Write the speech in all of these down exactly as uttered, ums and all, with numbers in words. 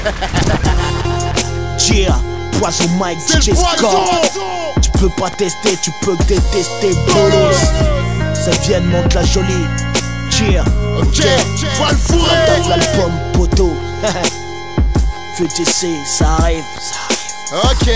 Yeah, Poison Mike, D J Score. Tu peux pas tester, tu peux que détester, bolos. Ça vient de Mantes-la-Jolie. Yeah, ok, va le fourrer. Regarde l'album, poteau. Feu T C, ça arrive, ça arrive. Ok,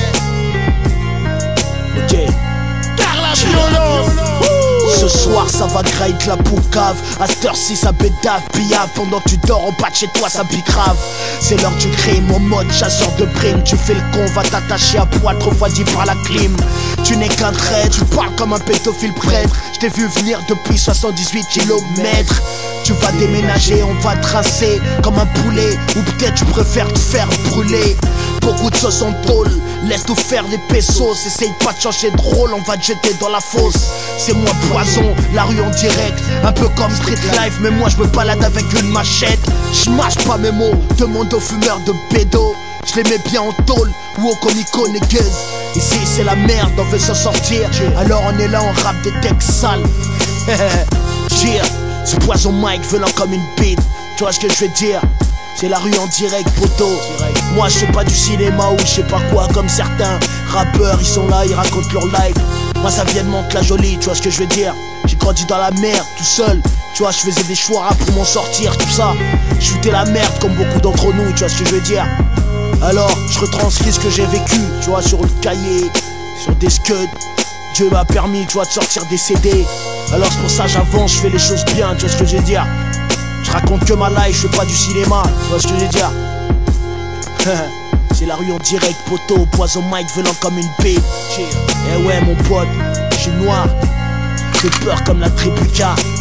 Ok. car la violence. Ce soir ça va grailler de la poucave. À cette heure-ci ça bédave, pillave. Pendant que tu dors en bas de chez toi ça pique grave. C'est l'heure du crime, en mode chasseur de primes. Tu fais le con, va t'attacher à poil refroidi par la clim. Tu n'es qu'un trait, tu parles comme un pédophile prêtre. Je t'ai vu venir depuis soixante-dix-huit kilomètres. Tu vas déménager, on va tracer comme un poulet. Ou peut-être tu préfères te faire brûler. Beaucoup de sauce en tôle, laisse tout faire les pesos. Essaye pas de changer de rôle, on va te jeter dans la fosse. C'est moi Poison, la rue en direct. Un peu comme Street Life, mais moi je me balade avec une machette. Je mâche pas mes mots, demande aux fumeurs de bédo. Je les mets bien en tôle ou au comico niggas. Ici c'est la merde, on veut s'en sortir. Alors on est là, on rappe des textes sales. Yeah, c'est Poison Mike, velant comme une bite. Tu vois ce que je veux dire? C'est la rue en direct, poteau. Moi je fais pas du cinéma ou je sais pas quoi. Comme certains rappeurs, ils sont là, ils racontent leur life. Moi ça vient de Mantes-la-Jolie, tu vois ce que je veux dire? J'ai grandi dans la merde, tout seul. Tu vois, je faisais des choix pour m'en sortir, tout ça. Je foutais la merde comme beaucoup d'entre nous, tu vois ce que je veux dire? Alors, je retranscris ce que j'ai vécu, tu vois, sur le cahier, sur des scuds. Dieu m'a permis, tu vois, de sortir des C D. Alors c'est pour ça j'avance, je fais les choses bien, tu vois ce que je veux dire? Je raconte que ma life, je fais pas du cinéma, tu vois ce que je veux dire? C'est la rue en direct, poteau, Poison Mike venant comme une bête. Eh ouais mon pote, je suis noir, j'ai peur comme la tribu K.